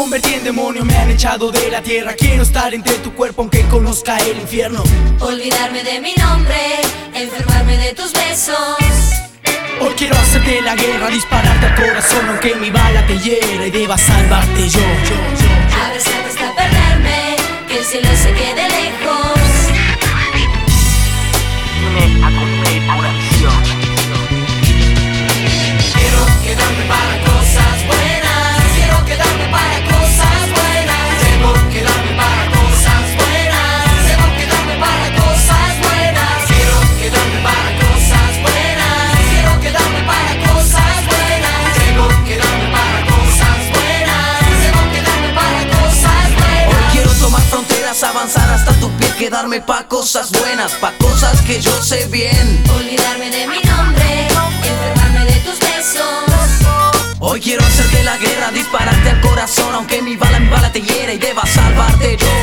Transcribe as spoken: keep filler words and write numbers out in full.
convertí en demonio, me han echado de la tierra. Quiero estar entre tu cuerpo aunque conozca el infierno. Olvidarme de mi nombre, enfermarme de tus besos. Hoy quiero hacerte la guerra, dispararte al corazón aunque mi bala te hiera y deba salvarte yo, yo, yo, yo. Abrazarte hasta perderme, que el cielo se quede lejos. Viene a cumplir una misión. Quiero quedarme para cosas buenas. Quiero quedarme para cosas buenas. Debo quedarme para cosas buenas. Debo quedarme para cosas buenas. Quiero quedarme para cosas buenas. Quiero quedarme para cosas buenas. Debo quedarme para cosas buenas. Debo quedarme para cosas buenas. Hoy quiero tomar fronteras, avanzar hasta tu piel, quedarme pa' cosas buenas, pa' cosas que yo sé bien. Olvidarme de mi nombre, enfermarme de tus besos. Hoy quiero hacerte la guerra, dispararte al corazón aunque mi bala, mi bala te hiera y deba salvarte yo.